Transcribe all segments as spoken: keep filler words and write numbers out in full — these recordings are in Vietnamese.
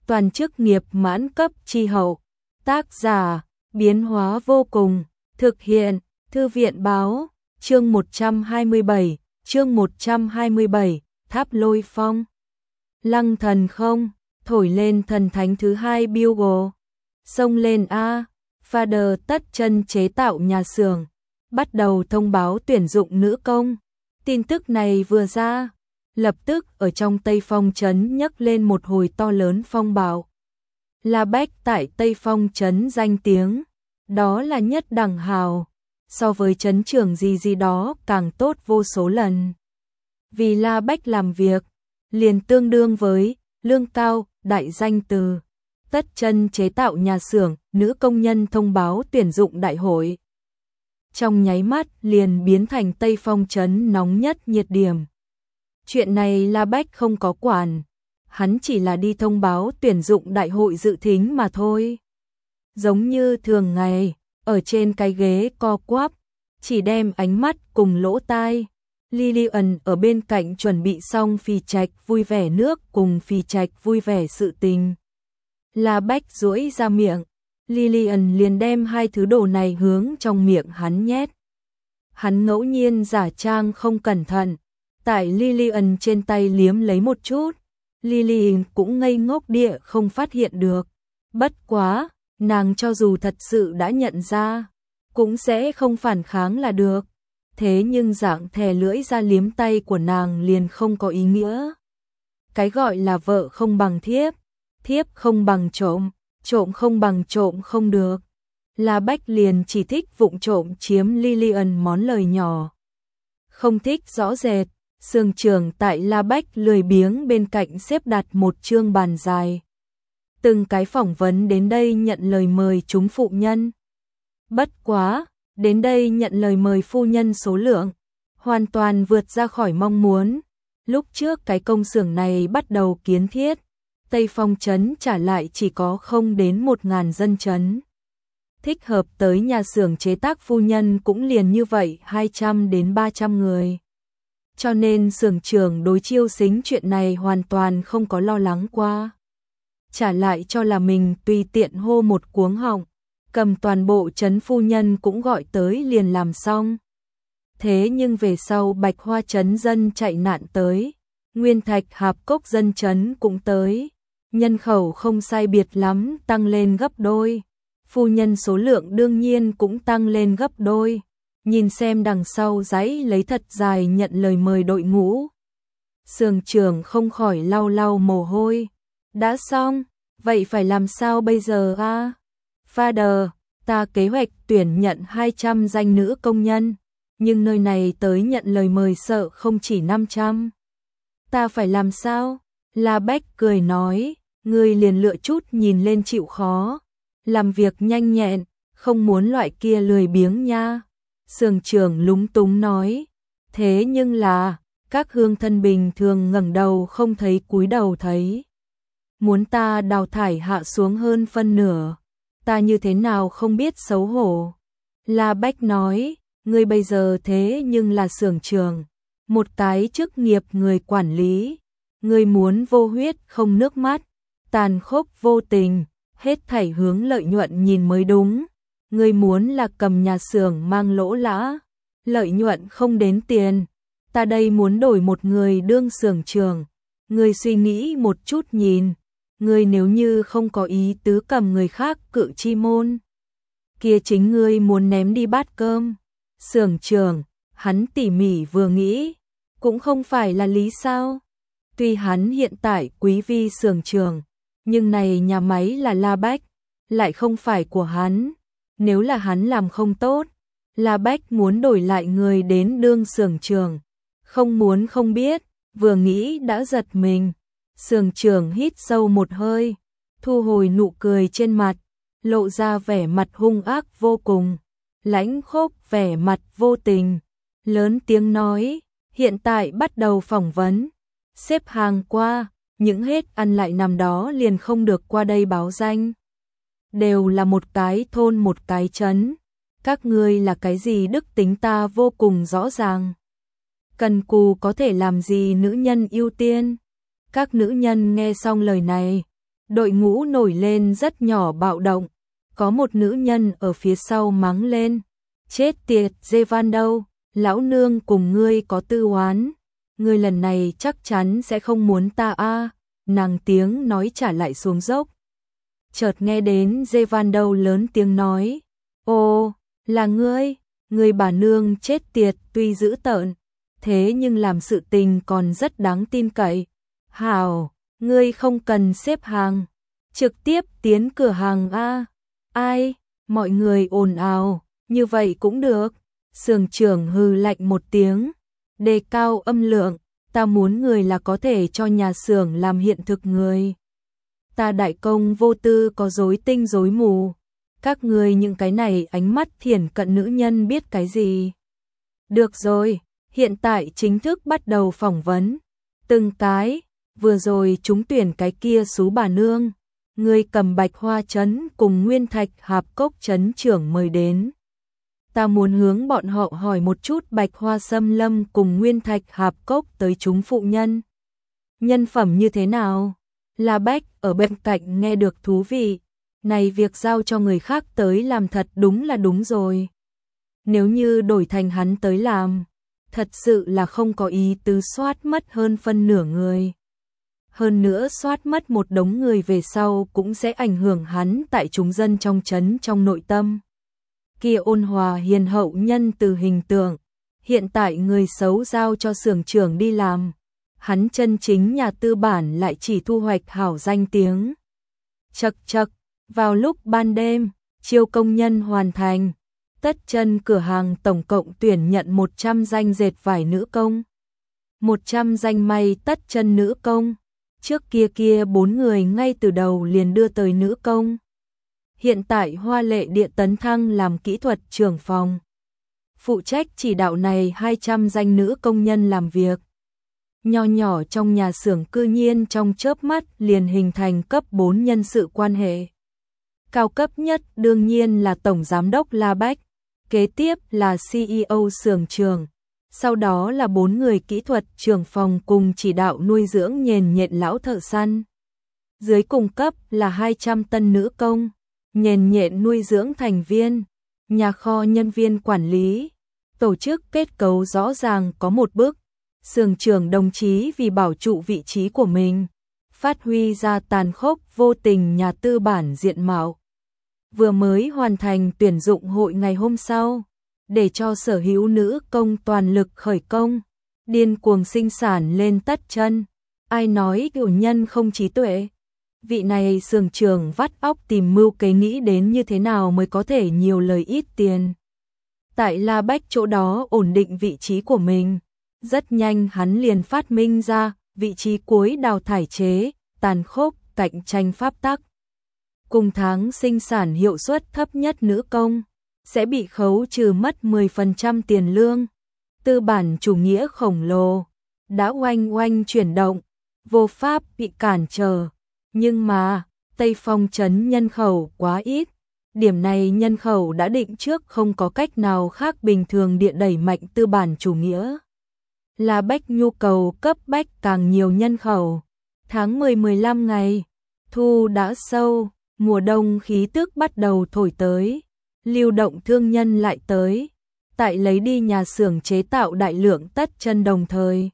toàn chức nghiệp mãn cấp chi hậu. Tác giả, biến hóa vô cùng, thực hiện, Thư viện báo, chương một trăm hai mươi bảy, chương một trăm hai mươi bảy, Tháp Lôi Phong. Lăng thần không, thổi lên thần thánh thứ hai bugle. Xông lên a, Father tất chân chế tạo nhà xưởng, bắt đầu thông báo tuyển dụng nữ công. Tin tức này vừa ra, lập tức ở trong Tây Phong trấn nhấc lên một hồi to lớn phong bạo. La Bách tại Tây Phong trấn danh tiếng, đó là nhất đẳng hào, so với trấn trưởng gì gì đó càng tốt vô số lần. Vì La Bách làm việc, liền tương đương với lương cao, đại danh từ. Tất chân chế tạo nhà xưởng, nữ công nhân thông báo tuyển dụng đại hội. Trong nháy mắt liền biến thành Tây Phong trấn nóng nhất nhiệt điểm. Chuyện này La Bách không có quản, hắn chỉ là đi thông báo tuyển dụng đại hội dự thính mà thôi. Giống như thường ngày, ở trên cái ghế co quắp, chỉ đem ánh mắt cùng lỗ tai. Lillian ở bên cạnh chuẩn bị xong phì trạch vui vẻ nước cùng phì trạch vui vẻ sự tình. La Bách duỗi ra miệng, Lillian liền đem hai thứ đồ này hướng trong miệng hắn nhét. Hắn ngẫu nhiên giả trang không cẩn thận, tại Lillian trên tay liếm lấy một chút, Lillian cũng ngây ngốc địa không phát hiện được. Bất quá, nàng cho dù thật sự đã nhận ra, cũng sẽ không phản kháng là được. Thế nhưng dạng thè lưỡi ra liếm tay của nàng liền không có ý nghĩa. Cái gọi là vợ không bằng thiếp, thiếp không bằng trộm, trộm không bằng trộm không được. La Bách liền chỉ thích vụng trộm chiếm Lillian món lời nhỏ, không thích rõ rệt. Sương trường tại La Bách lười biếng bên cạnh xếp đặt một chương bàn dài. Từng cái phỏng vấn đến đây nhận lời mời chúng phụ nhân. Bất quá, đến đây nhận lời mời phu nhân số lượng hoàn toàn vượt ra khỏi mong muốn. Lúc trước cái công xưởng này bắt đầu kiến thiết, Tây Phong trấn trả lại chỉ có không đến một ngàn dân trấn. Thích hợp tới nhà xưởng chế tác phu nhân cũng liền như vậy hai trăm đến ba trăm người. Cho nên xưởng trưởng đối chiêu xính chuyện này hoàn toàn không có lo lắng qua. Trả lại cho là mình tùy tiện hô một cuống họng, cầm toàn bộ trấn phu nhân cũng gọi tới liền làm xong. Thế nhưng về sau Bạch Hoa trấn dân chạy nạn tới, Nguyên Thạch Hạp Cốc dân trấn cũng tới, nhân khẩu không sai biệt lắm tăng lên gấp đôi, phu nhân số lượng đương nhiên cũng tăng lên gấp đôi. Nhìn xem đằng sau giấy lấy thật dài nhận lời mời đội ngũ, Sương trưởng không khỏi lau lau mồ hôi. Đã xong, vậy phải làm sao bây giờ a? À? Father, ta kế hoạch tuyển nhận hai trăm danh nữ công nhân, nhưng nơi này tới nhận lời mời sợ không chỉ năm trăm. Ta phải làm sao? La Bách cười nói, ngươi liền lựa chút nhìn lên chịu khó, làm việc nhanh nhẹn, không muốn loại kia lười biếng nha. Sương trưởng lúng túng nói, thế nhưng là, các hương thân bình thường ngẩng đầu không thấy cúi đầu thấy. Muốn ta đào thải hạ xuống hơn phân nửa, ta như thế nào không biết xấu hổ. La Bách nói, ngươi bây giờ thế nhưng là xưởng trưởng, một cái chức nghiệp người quản lý, ngươi muốn vô huyết không nước mắt, tàn khốc vô tình, hết thảy hướng lợi nhuận nhìn mới đúng. Ngươi muốn là cầm nhà xưởng mang lỗ lã, lợi nhuận không đến tiền. Ta đây muốn đổi một người đương xưởng trưởng. Ngươi suy nghĩ một chút nhìn, ngươi nếu như không có ý tứ cầm người khác cự chi môn, kia chính ngươi muốn ném đi bát cơm. Xưởng trưởng, hắn tỉ mỉ vừa nghĩ, cũng không phải là lý sao? Tuy hắn hiện tại quý vi xưởng trưởng, nhưng này nhà máy là La Bách, lại không phải của hắn. Nếu là hắn làm không tốt, La Bách muốn đổi lại người đến đương xưởng trưởng, không muốn không biết, vừa nghĩ đã giật mình. Xưởng trưởng hít sâu một hơi, thu hồi nụ cười trên mặt, lộ ra vẻ mặt hung ác vô cùng, lãnh khốc vẻ mặt vô tình, lớn tiếng nói, hiện tại bắt đầu phỏng vấn, xếp hàng qua, những hết ăn lại nằm đó liền không được qua đây báo danh. Đều là một cái thôn một cái trấn, các ngươi là cái gì đức tính ta vô cùng rõ ràng. Cần cù có thể làm gì nữ nhân ưu tiên. Các nữ nhân nghe xong lời này, Đội ngũ nổi lên rất nhỏ bạo động, có một nữ nhân ở phía sau mắng lên, chết tiệt Jevan đâu, lão nương cùng ngươi có tư oán, ngươi lần này chắc chắn sẽ không muốn ta a. Nàng tiếng nói trả lại xuống dốc. Chợt nghe đến Jevan đâu lớn tiếng nói, ô, là ngươi, ngươi bà nương chết tiệt tuy dữ tợn, thế nhưng làm sự tình còn rất đáng tin cậy. Hảo, ngươi không cần xếp hàng, trực tiếp tiến cửa hàng a. Ai? Mọi người ồn ào, như vậy cũng được. Xưởng trưởng hừ lạnh một tiếng, đề cao âm lượng, ta muốn người là có thể cho nhà xưởng làm hiện thực người. Ta đại công vô tư có rối tinh rối mù, các người những cái này ánh mắt thiển cận nữ nhân biết cái gì. Được rồi, hiện tại chính thức bắt đầu phỏng vấn. Từng cái, vừa rồi chúng tuyển cái kia xú bà nương, người cầm Bạch Hoa trấn cùng Nguyên Thạch Hạp Cốc trấn trưởng mời đến. Ta muốn hướng bọn họ hỏi một chút Bạch Hoa Xâm Lâm cùng Nguyên Thạch Hạp Cốc tới chúng phụ nhân. Nhân phẩm như thế nào? La Bách ở bên cạnh nghe được thú vị, này việc giao cho người khác tới làm thật đúng là đúng rồi. Nếu như đổi thành hắn tới làm, thật sự là không có ý tứ soát mất hơn phân nửa người. Hơn nữa soát mất một đống người về sau cũng sẽ ảnh hưởng hắn tại chúng dân trong trấn trong nội tâm. Kia ôn hòa hiền hậu nhân từ hình tượng, hiện tại người xấu giao cho xưởng trưởng đi làm, hắn chân chính nhà tư bản lại chỉ thu hoạch hảo danh tiếng. Chậc chậc, vào lúc ban đêm, chiêu công nhân hoàn thành, Tất Chân cửa hàng tổng cộng tuyển nhận một trăm danh dệt vải nữ công, một trăm danh may Tất Chân nữ công. Trước kia kia bốn người ngay từ đầu liền đưa tới nữ công. Hiện tại Hoa Lệ Địa tấn thăng làm kỹ thuật trưởng phòng, phụ trách chỉ đạo này hai trăm danh nữ công nhân làm việc. Nho nhỏ trong nhà xưởng cư nhiên trong chớp mắt liền hình thành cấp bốn nhân sự quan hệ. Cao cấp nhất đương nhiên là Tổng Giám đốc La Bách, kế tiếp là xê e ô xưởng trưởng, sau đó là bốn người kỹ thuật trưởng phòng cùng chỉ đạo nuôi dưỡng nhền nhện lão thợ săn. Dưới cùng cấp là hai trăm tân nữ công, nhền nhện nuôi dưỡng thành viên, nhà kho nhân viên quản lý. Tổ chức kết cấu rõ ràng có một bước, xưởng trưởng đồng chí vì bảo trụ vị trí của mình, phát huy ra tàn khốc vô tình nhà tư bản diện mạo. Vừa mới hoàn thành tuyển dụng hội ngày hôm sau, để cho sở hữu nữ công toàn lực khởi công, điên cuồng sinh sản lên Tất Chân. Ai nói cửu nhân không trí tuệ? Vị này xưởng trưởng vắt óc tìm mưu kế nghĩ đến như thế nào mới có thể nhiều lời ít tiền. Tại La Bách chỗ đó ổn định vị trí của mình, rất nhanh hắn liền phát minh ra vị trí cuối đào thải chế, tàn khốc, cạnh tranh pháp tắc. Cùng tháng sinh sản hiệu suất thấp nhất nữ công sẽ bị khấu trừ mất mười phần trăm tiền lương. Tư bản chủ nghĩa khổng lồ đã oanh oanh chuyển động, vô pháp bị cản trở. Nhưng mà, Tây Phong trấn nhân khẩu quá ít, điểm này nhân khẩu đã định trước không có cách nào khác bình thường địa đẩy mạnh tư bản chủ nghĩa. La Bách nhu cầu cấp bách càng nhiều nhân khẩu. Tháng mười mười lăm ngày, thu đã sâu, mùa đông khí tức bắt đầu thổi tới, lưu động thương nhân lại tới, tại lấy đi nhà xưởng chế tạo đại lượng Tất Chân đồng thời.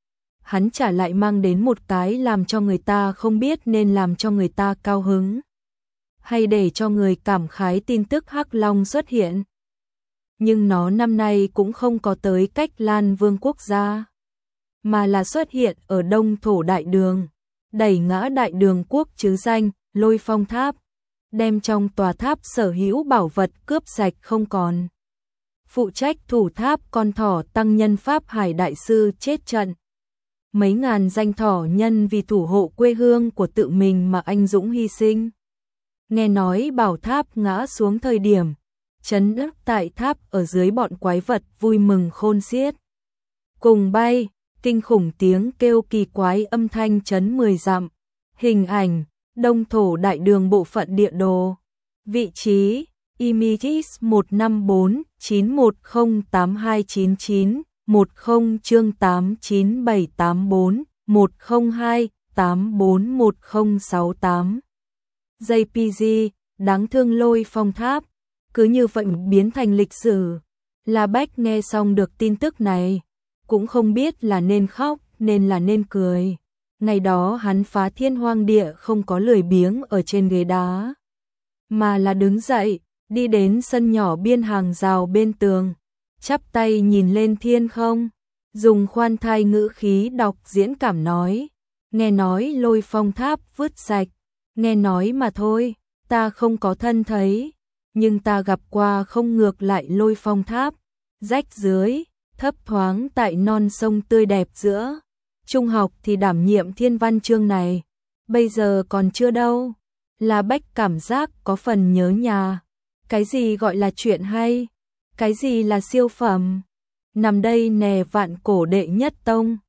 Hắn trả lại mang đến một cái làm cho người ta không biết nên làm cho người ta cao hứng, hay để cho người cảm khái tin tức Hắc Long xuất hiện. Nhưng nó năm nay cũng không có tới Cách Lan Vương quốc gia, mà là xuất hiện ở Đông Thổ Đại Đường, đẩy ngã Đại Đường quốc chứ danh, Lôi Phong Tháp, đem trong tòa tháp sở hữu bảo vật cướp sạch không còn. Phụ trách thủ tháp con thỏ tăng nhân Pháp Hải Đại Sư chết trận. Mấy ngàn danh thỏ nhân vì thủ hộ quê hương của tự mình mà anh dũng hy sinh. Nghe nói bảo tháp ngã xuống thời điểm, chấn đất tại tháp ở dưới bọn quái vật vui mừng khôn xiết. Cùng bay, kinh khủng tiếng kêu kỳ quái âm thanh chấn mười dặm. Hình ảnh, Đông Thổ Đại Đường bộ phận địa đồ. Vị trí, Images một năm bốn chín một không tám hai chín chín, một không chương tám chín bảy tám bốn, một không hai tám bốn một không sáu tám. gi pê giê, đáng thương Lôi Phong Tháp, cứ như vậy biến thành lịch sử. La Bách nghe xong được tin tức này, cũng không biết là nên khóc, nên là nên cười. Ngày đó hắn phá thiên hoang địa không có lười biếng ở trên ghế đá, mà là đứng dậy, đi đến sân nhỏ biên hàng rào bên tường, chắp tay nhìn lên thiên không, dùng khoan thai ngữ khí đọc diễn cảm nói, nghe nói Lôi Phong Tháp vứt sạch, nghe nói mà thôi, ta không có thân thấy, nhưng ta gặp qua không ngược lại Lôi Phong Tháp, rách dưới, thấp thoáng tại non sông tươi đẹp giữa. Trung học thì đảm nhiệm thiên văn chương này, bây giờ còn chưa đâu. La Bách cảm giác có phần nhớ nhà. Cái gì gọi là chuyện hay? Cái gì là siêu phẩm? Nằm đây nè vạn cổ đệ nhất tông.